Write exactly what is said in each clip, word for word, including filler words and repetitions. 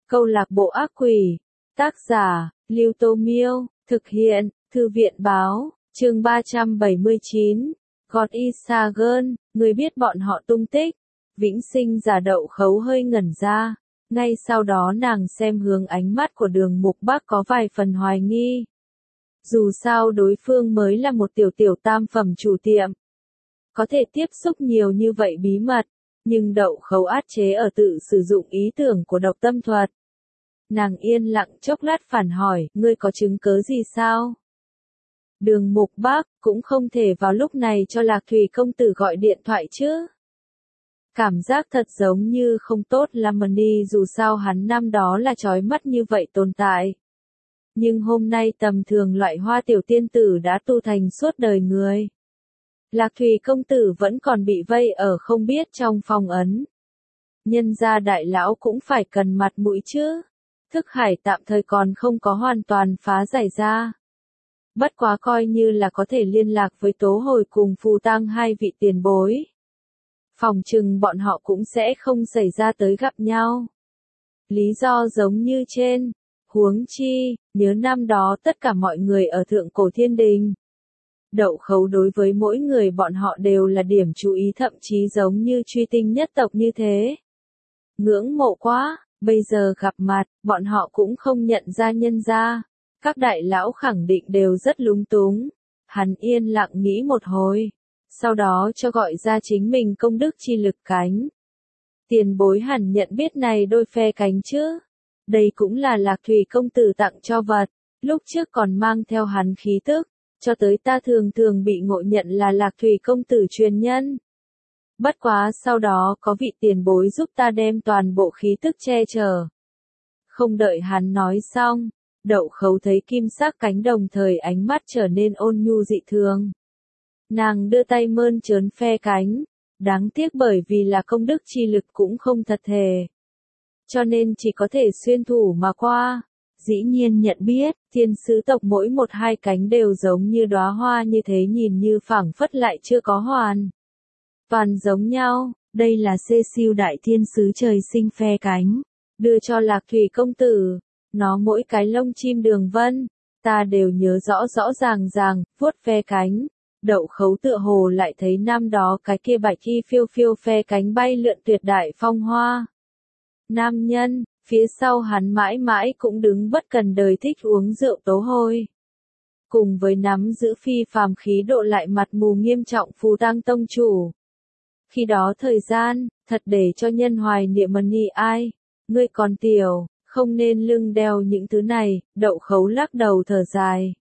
Câu lạc bộ ác quỷ. Tác giả, Lưu Tô Miêu. Thực hiện, Thư viện Báo. Chương ba trăm bảy mươi chín. God is a girl. Người biết bọn họ tung tích. Vĩnh Sinh giả Đậu Khấu hơi ngẩn ra. Ngay sau đó nàng xem hướng ánh mắt của Đường Mục Bắc có vài phần hoài nghi. Dù sao đối phương mới là một tiểu tiểu tam phẩm chủ tiệm. Có thể tiếp xúc nhiều như vậy bí mật, nhưng Đậu Khấu át chế ở tự sử dụng ý tưởng của độc tâm thuật. Nàng yên lặng chốc lát phản hỏi, ngươi có chứng cớ gì sao? Đường Mục Bắc cũng không thể vào lúc này cho Lạc Thủy công tử gọi điện thoại chứ. Cảm giác thật giống như không tốt lắm đi, dù sao hắn năm đó là chói mắt như vậy tồn tại. Nhưng hôm nay tầm thường loại hoa tiểu tiên tử đã tu thành suốt đời người. Lạc Thủy công tử vẫn còn bị vây ở không biết trong phòng ấn. Nhân gia đại lão cũng phải cần mặt mũi chứ. Thức hải tạm thời còn không có hoàn toàn phá giải ra. Bất quá coi như là có thể liên lạc với Tố Hồi cùng Phù Tăng hai vị tiền bối. Phòng chừng bọn họ cũng sẽ không xảy ra tới gặp nhau. Lý do giống như trên. Huống chi, nhớ năm đó tất cả mọi người ở Thượng Cổ Thiên Đình. Đậu Khấu đối với mỗi người bọn họ đều là điểm chú ý, thậm chí giống như truy tinh nhất tộc như thế. Ngưỡng mộ quá, bây giờ gặp mặt, bọn họ cũng không nhận ra nhân ra. Các đại lão khẳng định đều rất lúng túng. Hắn yên lặng nghĩ một hồi. Sau đó cho gọi ra chính mình công đức chi lực cánh. Tiền bối hẳn nhận biết này đôi phe cánh chứ. Đây cũng là Lạc Thủy công tử tặng cho vật. Lúc trước còn mang theo hắn khí tức. Cho tới ta thường thường bị ngộ nhận là Lạc Thủy công tử truyền nhân. Bất quá sau đó có vị tiền bối giúp ta đem toàn bộ khí tức che chở. Không đợi hắn nói xong, Đậu Khấu thấy kim sắc cánh đồng thời ánh mắt trở nên ôn nhu dị thường. Nàng đưa tay mơn trớn phe cánh, đáng tiếc bởi vì là công đức chi lực cũng không thật thề. Cho nên chỉ có thể xuyên thủ mà qua. Dĩ nhiên nhận biết, thiên sứ tộc mỗi một hai cánh đều giống như đóa hoa như thế, nhìn như phảng phất lại chưa có hoàn. Toàn giống nhau, đây là xê siêu đại thiên sứ trời sinh phe cánh, đưa cho Lạc Thủy công tử, nó mỗi cái lông chim đường vân, ta đều nhớ rõ rõ ràng ràng, vuốt phe cánh. Đậu Khấu tựa hồ lại thấy năm đó cái kia bạch y phiêu phiêu phe cánh bay lượn tuyệt đại phong hoa. Nam nhân, phía sau hắn mãi mãi cũng đứng bất cần đời thích uống rượu Tố Hồi. Cùng với nắm giữ phi phàm khí độ lại mặt mù nghiêm trọng Phù Tăng tông chủ. Khi đó thời gian, thật để cho nhân hoài niệm mani ai, ngươi còn tiểu, không nên lưng đeo những thứ này. Đậu Khấu lắc đầu thở dài.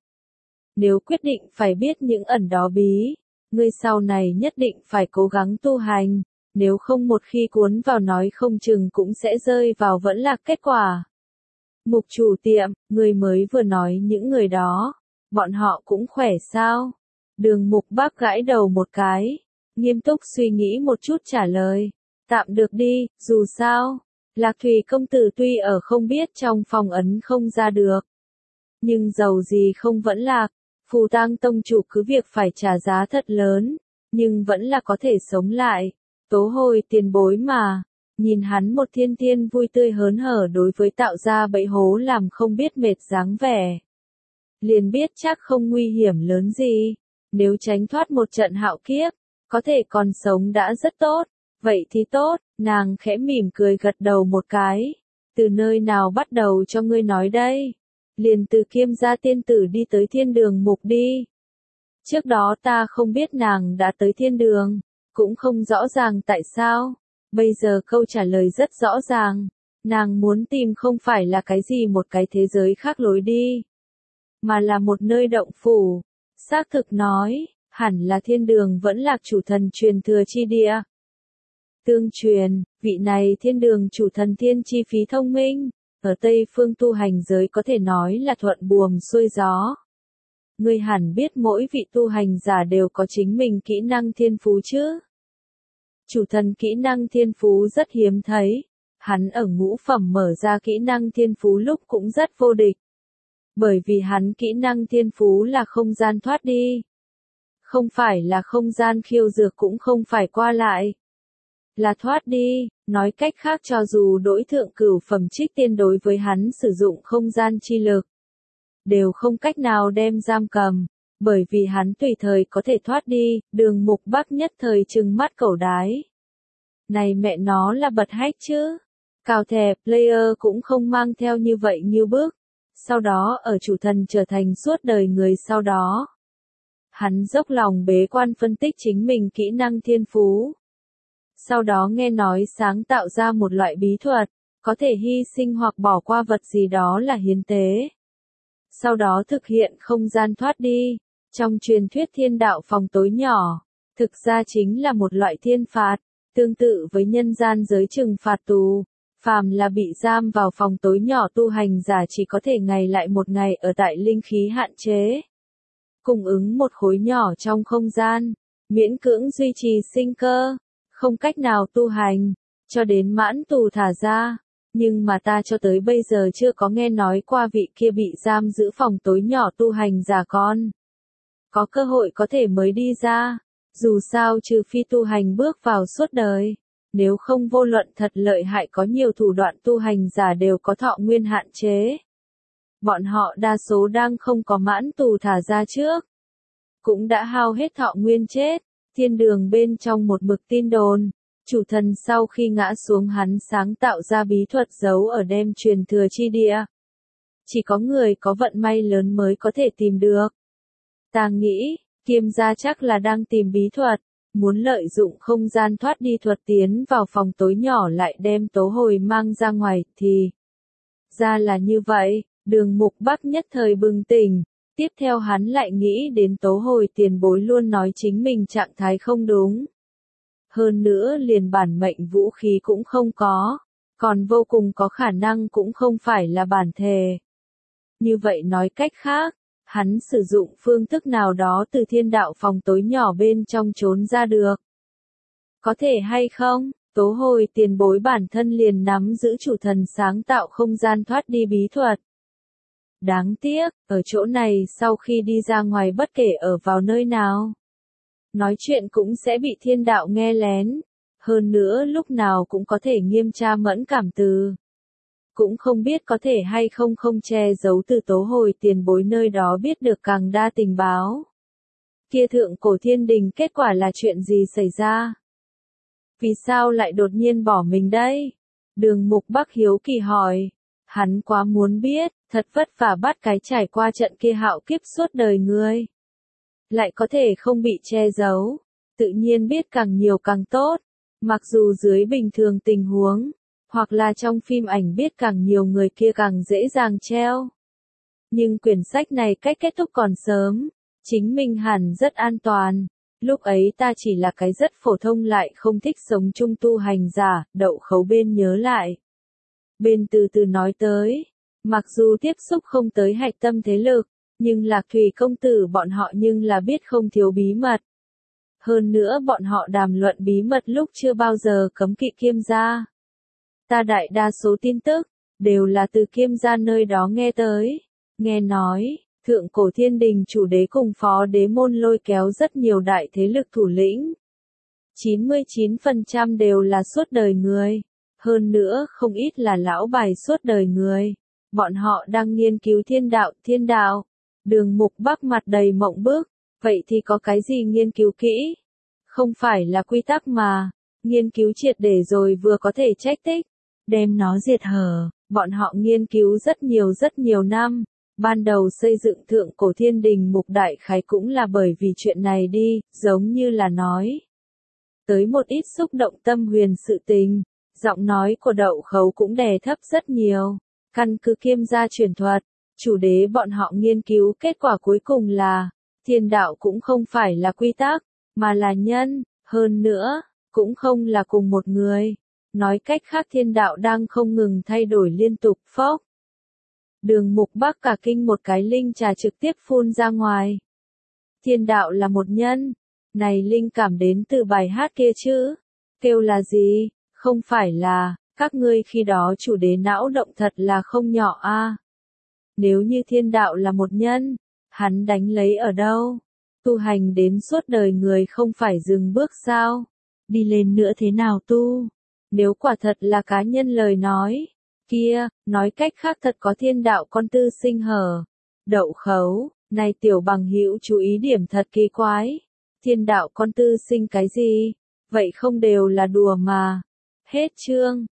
Nếu quyết định phải biết những ẩn đó bí, ngươi sau này nhất định phải cố gắng tu hành, nếu không một khi cuốn vào nói không chừng cũng sẽ rơi vào vẫn là kết quả. Mục chủ tiệm, ngươi mới vừa nói những người đó, bọn họ cũng khỏe sao? Đường Mục Bắc gãi đầu một cái, nghiêm túc suy nghĩ một chút trả lời, tạm được đi, dù sao, Lạc Thủy công tử tuy ở không biết trong phòng ấn không ra được, nhưng dầu gì không vẫn lạc. Phù Tăng tông chủ cứ việc phải trả giá thật lớn, nhưng vẫn là có thể sống lại. Tố Hồi tiền bối mà, nhìn hắn một thiên thiên vui tươi hớn hở đối với tạo ra bẫy hố làm không biết mệt dáng vẻ. Liền biết chắc không nguy hiểm lớn gì, nếu tránh thoát một trận hạo kiếp, có thể còn sống đã rất tốt, vậy thì tốt, nàng khẽ mỉm cười gật đầu một cái. Từ nơi nào bắt đầu cho ngươi nói đây? Liền từ Kiêm gia tiên tử đi tới thiên đường mục đi. Trước đó ta không biết nàng đã tới thiên đường, cũng không rõ ràng tại sao. Bây giờ câu trả lời rất rõ ràng. Nàng muốn tìm không phải là cái gì một cái thế giới khác lối đi, mà là một nơi động phủ. Xác thực nói, hẳn là thiên đường vẫn lạc chủ thần truyền thừa chi địa. Tương truyền, vị này thiên đường chủ thần thiên chi phí thông minh. Ở Tây phương tu hành giới có thể nói là thuận buồm xuôi gió. Ngươi hẳn biết mỗi vị tu hành giả đều có chính mình kỹ năng thiên phú chứ. Chủ thần kỹ năng thiên phú rất hiếm thấy. Hắn ở ngũ phẩm mở ra kỹ năng thiên phú lúc cũng rất vô địch. Bởi vì hắn kỹ năng thiên phú là không gian thoát đi. Không phải là không gian khiêu dược, cũng không phải qua lại. là thoát đi, nói cách khác cho dù đối thượng cửu phẩm trích tiên đối với hắn sử dụng không gian chi lực, đều không cách nào đem giam cầm, bởi vì hắn tùy thời có thể thoát đi, Đường Mục Bắc nhất thời trừng mắt cẩu đái. Này mẹ nó là bật hách chứ, cao thè player cũng không mang theo như vậy như bước, sau đó ở chủ thần trở thành suốt đời người sau đó. Hắn dốc lòng bế quan phân tích chính mình kỹ năng thiên phú. Sau đó nghe nói sáng tạo ra một loại bí thuật, có thể hy sinh hoặc bỏ qua vật gì đó là hiến tế. Sau đó thực hiện không gian thoát đi, trong truyền thuyết thiên đạo phòng tối nhỏ, thực ra chính là một loại thiên phạt, tương tự với nhân gian giới trừng phạt tù. Phàm là bị giam vào phòng tối nhỏ tu hành giả chỉ có thể ngày lại một ngày ở tại linh khí hạn chế. Cung ứng một khối nhỏ trong không gian, miễn cưỡng duy trì sinh cơ, không cách nào tu hành, cho đến mãn tù thả ra. Nhưng mà ta cho tới bây giờ chưa có nghe nói qua vị kia bị giam giữ phòng tối nhỏ tu hành giả con. Có cơ hội có thể mới đi ra, dù sao trừ phi tu hành bước vào suốt đời. Nếu không vô luận thật lợi hại có nhiều thủ đoạn tu hành giả đều có thọ nguyên hạn chế. Bọn họ đa số đang không có mãn tù thả ra trước. Cũng đã hao hết thọ nguyên chết, thiên đường bên trong một mực tin đồn. Chủ thần sau khi ngã xuống hắn sáng tạo ra bí thuật giấu ở đem truyền thừa chi địa. Chỉ có người có vận may lớn mới có thể tìm được. Ta nghĩ, Kiêm gia chắc là đang tìm bí thuật. Muốn lợi dụng không gian thoát đi thuật tiến vào phòng tối nhỏ lại đem tố hồi mang ra ngoài thì ra là như vậy, Đường Mục Bắc nhất thời bừng tỉnh, tiếp theo hắn lại nghĩ đến tố hồi tiền bối luôn nói chính mình trạng thái không đúng. Hơn nữa liền bản mệnh vũ khí cũng không có, còn vô cùng có khả năng cũng không phải là bản thể. Như vậy nói cách khác, hắn sử dụng phương thức nào đó từ thiên đạo phòng tối nhỏ bên trong trốn ra được. Có thể hay không, tố hồi tiền bối bản thân liền nắm giữ chủ thần sáng tạo không gian thoát đi bí thuật. Đáng tiếc, ở chỗ này sau khi đi ra ngoài bất kể ở vào nơi nào, nói chuyện cũng sẽ bị thiên đạo nghe lén. Hơn nữa lúc nào cũng có thể nghiêm tra mẫn cảm từ. Cũng không biết có thể hay không không che giấu từ tố hồi tiền bối nơi đó biết được càng đa tình báo. Kia thượng cổ thiên đình kết quả là chuyện gì xảy ra? Vì sao lại đột nhiên bỏ mình đây? Đường Mục Bắc hiếu kỳ hỏi. Hắn quá muốn biết, thật vất vả bắt cái trải qua trận kia hạo kiếp suốt đời người. Lại có thể không bị che giấu, tự nhiên biết càng nhiều càng tốt. Mặc dù dưới bình thường tình huống, hoặc là trong phim ảnh biết càng nhiều người kia càng dễ dàng treo. Nhưng quyển sách này cách kết thúc còn sớm, chính mình hẳn rất an toàn. Lúc ấy ta chỉ là cái rất phổ thông lại không thích sống chung tu hành giả, Đậu Khấu bên nhớ lại. Bên từ từ nói tới, mặc dù tiếp xúc không tới hạch tâm thế lực, nhưng Lạc Thủy công tử bọn họ nhưng là biết không thiếu bí mật. Hơn nữa bọn họ đàm luận bí mật lúc chưa bao giờ cấm kỵ Kiêm gia. Ta đại đa số tin tức, đều là từ Kiêm gia nơi đó nghe tới. Nghe nói, thượng cổ thiên đình chủ đế cùng phó đế môn lôi kéo rất nhiều đại thế lực thủ lĩnh. chín mươi chín phần trăm đều là suốt đời người. Hơn nữa không ít là lão bài suốt đời người. Bọn họ đang nghiên cứu thiên đạo, thiên đạo. Đường Mục Bắc mặt đầy mộng bức. Vậy thì có cái gì nghiên cứu kỹ? Không phải là quy tắc mà. Nghiên cứu triệt để rồi vừa có thể trách tích. Đem nó diệt hở. Bọn họ nghiên cứu rất nhiều rất nhiều năm. Ban đầu xây dựng thượng cổ thiên đình mục đại khái cũng là bởi vì chuyện này đi, giống như là nói. Tới một ít xúc động tâm huyền sự tình. Giọng nói của Đậu Khấu cũng đè thấp rất nhiều. Căn cứ Kiêm gia truyền thuật, chủ đế bọn họ nghiên cứu kết quả cuối cùng là, thiên đạo cũng không phải là quy tắc, mà là nhân, hơn nữa, cũng không là cùng một người. Nói cách khác thiên đạo đang không ngừng thay đổi liên tục, phốc. Đường Mục Bắc cả kinh một cái linh trà trực tiếp phun ra ngoài. Thiên đạo là một nhân, này linh cảm đến từ bài hát kia chứ, kêu là gì? Không phải là, các ngươi khi đó chủ đế não động thật là không nhỏ a. À. Nếu như thiên đạo là một nhân, hắn đánh lấy ở đâu? Tu hành đến suốt đời người không phải dừng bước sao? đi lên nữa thế nào tu? Nếu quả thật là cá nhân lời nói, kia, nói cách khác thật có thiên đạo con tư sinh hở. Đậu khấu, này tiểu bằng hữu chú ý điểm thật kỳ quái. Thiên đạo con tư sinh cái gì? Vậy không đều là đùa mà. Hết chương.